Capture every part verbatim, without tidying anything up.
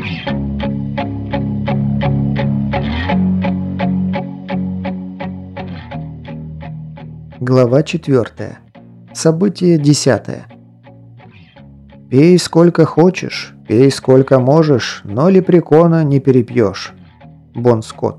Глава четвертая. Событие десятое. «Пей сколько хочешь, пей сколько можешь, но лепрекона не перепьешь». Бон Скотт.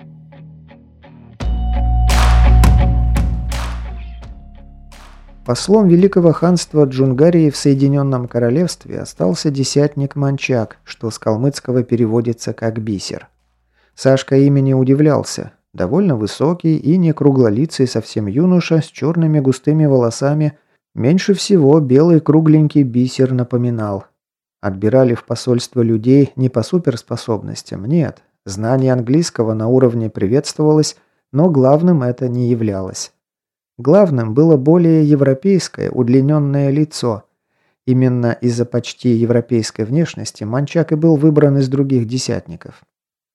Послом Великого ханства Джунгарии в Соединенном Королевстве остался десятник Манчак, что с калмыцкого переводится как «бисер». Сашка имени удивлялся. Довольно высокий и не круглолицый совсем юноша с черными густыми волосами, меньше всего белый кругленький бисер напоминал. Отбирали в посольство людей не по суперспособностям, нет. Знание английского на уровне приветствовалось, но главным это не являлось. Главным было более европейское, удлиненное лицо. Именно из-за почти европейской внешности Манчак и был выбран из других десятников.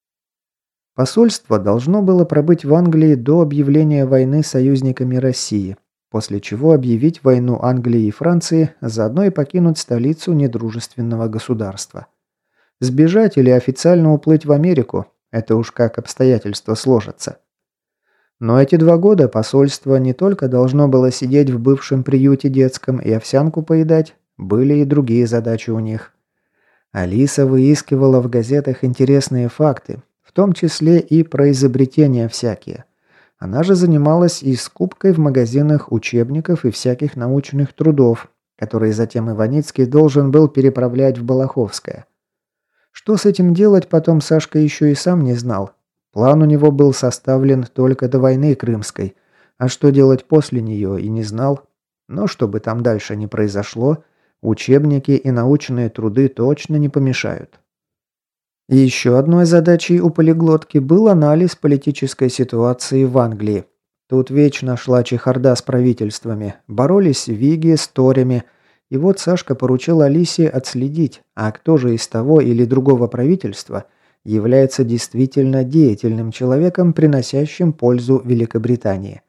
Посольство должно было пробыть в Англии до объявления войны союзниками России, после чего объявить войну Англии и Франции, заодно и покинуть столицу недружественного государства. Сбежать или официально уплыть в Америку – это уж как обстоятельства сложатся. Но эти два года посольство не только должно было сидеть в бывшем приюте детском и овсянку поедать, были и другие задачи у них. Алиса выискивала в газетах интересные факты, в том числе и про изобретения всякие. Она же занималась и скупкой в магазинах учебников и всяких научных трудов, которые затем Иваницкий должен был переправлять в Балаховское. Что с этим делать, потом Сашка еще и сам не знал. План у него был составлен только до войны Крымской, а что делать после нее и не знал. Но что бы там дальше ни произошло, учебники и научные труды точно не помешают. И еще одной задачей у полиглотки был анализ политической ситуации в Англии. Тут вечно шла чехарда с правительствами, боролись виги с торями, и вот Сашка поручил Алисе отследить, а кто же из того или другого правительства является действительно деятельным человеком, приносящим пользу Великобритании.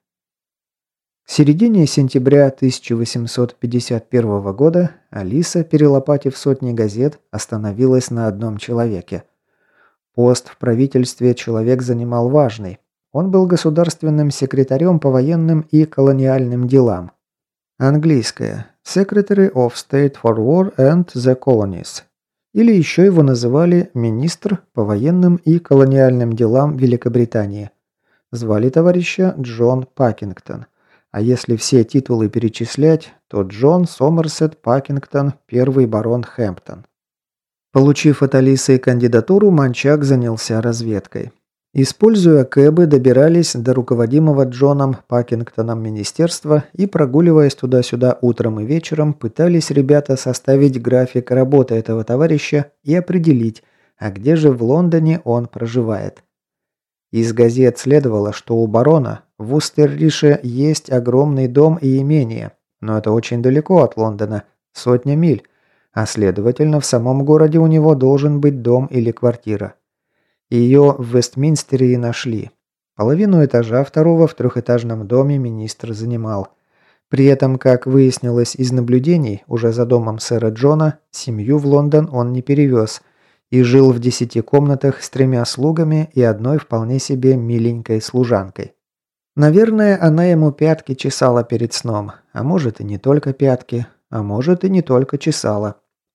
К середине сентября тысяча восемьсот пятьдесят первого года Алиса, перелопатив сотни газет, остановилась на одном человеке. Пост в правительстве человек занимал важный. Он был государственным секретарем по военным и колониальным делам. Английское Secretary of State for War and the Colonies. Или еще его называли министр по военным и колониальным делам Великобритании. Звали товарища Джон Пакингтон. А если все титулы перечислять, то Джон Сомерсет Пакингтон, первый барон Хэмптон. Получив от Алисы кандидатуру, Манчак занялся разведкой. Используя кэбы, добирались до руководимого Джоном Пакингтоном министерства и, прогуливаясь туда-сюда утром и вечером, пытались ребята составить график работы этого товарища и определить, а где же в Лондоне он проживает. Из газет следовало, что у барона в Устеррише есть огромный дом и имение, но это очень далеко от Лондона, сотня миль, а следовательно в самом городе у него должен быть дом или квартира. Ее в Вестминстере и нашли. Половину этажа второго в трехэтажном доме министр занимал. При этом, как выяснилось из наблюдений, уже за домом сэра Джона, семью в Лондон он не перевез и жил в десяти комнатах с тремя слугами и одной вполне себе миленькой служанкой. Наверное, она ему пятки чесала перед сном, а может и не только пятки, а может и не только чесала.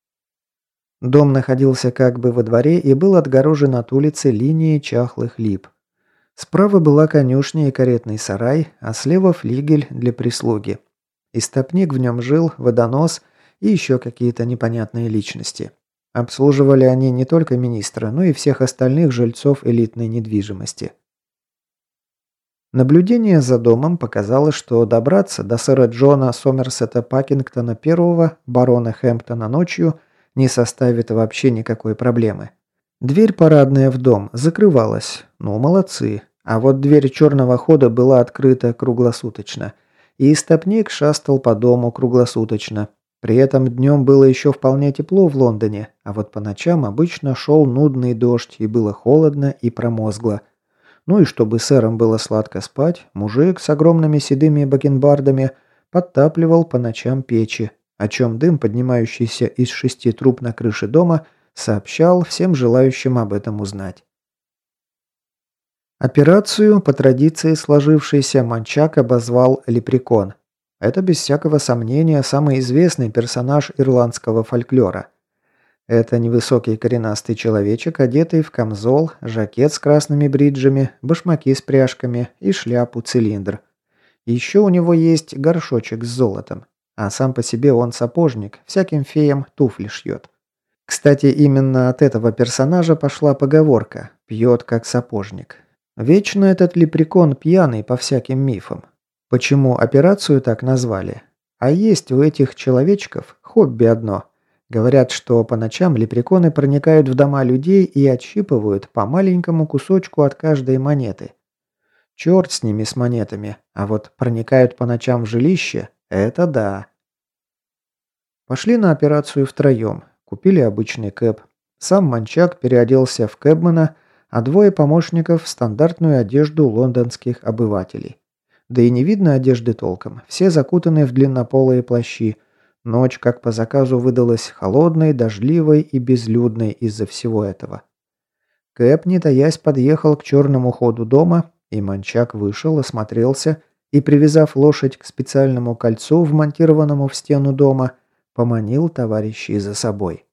Дом находился как бы во дворе и был отгорожен от улицы линией чахлых лип. Справа была конюшня и каретный сарай, а слева флигель для прислуги. Истопник в нем жил, водонос и еще какие-то непонятные личности. Обслуживали они не только министра, но и всех остальных жильцов элитной недвижимости. Наблюдение за домом показало, что добраться до сэра Джона Сомерсета Пакингтона первого, барона Хэмптона, ночью не составит вообще никакой проблемы. Дверь парадная в дом закрывалась. Ну, молодцы. А вот дверь черного хода была открыта круглосуточно. И истопник шастал по дому круглосуточно. При этом днем было еще вполне тепло в Лондоне, а вот по ночам обычно шел нудный дождь и было холодно и промозгло. Ну и чтобы сэрам было сладко спать, мужик с огромными седыми бакенбардами подтапливал по ночам печи, о чем дым, поднимающийся из шести труб на крыше дома, Сообщал всем желающим об этом узнать. Операцию, по традиции сложившейся, Манчак обозвал «Лепрекон». Это, без всякого сомнения, самый известный персонаж ирландского фольклора. Это невысокий коренастый человечек, одетый в камзол, жакет с красными бриджами, башмаки с пряжками и шляпу-цилиндр. Еще у него есть горшочек с золотом. А сам по себе он сапожник, всяким феям туфли шьет. Кстати, именно от этого персонажа пошла поговорка «пьет как сапожник». Вечно этот лепрекон пьяный по всяким мифам. Почему операцию так назвали? А есть у этих человечков хобби одно. Говорят, что по ночам лепреконы проникают в дома людей и отщипывают по маленькому кусочку от каждой монеты. Черт с ними, с монетами, а вот проникают по ночам в жилище – это да. Пошли на операцию втроем, купили обычный кэб. Сам Манчак переоделся в кэбмена, а двое помощников в стандартную одежду лондонских обывателей. Да и не видно одежды толком, все закутаны в длиннополые плащи. Ночь, как по заказу, выдалась холодной, дождливой и безлюдной из-за всего этого. Кэб, не таясь, подъехал к черному ходу дома, и Манчак вышел, осмотрелся и, привязав лошадь к специальному кольцу, вмонтированному в стену дома, поманил товарищей за собой.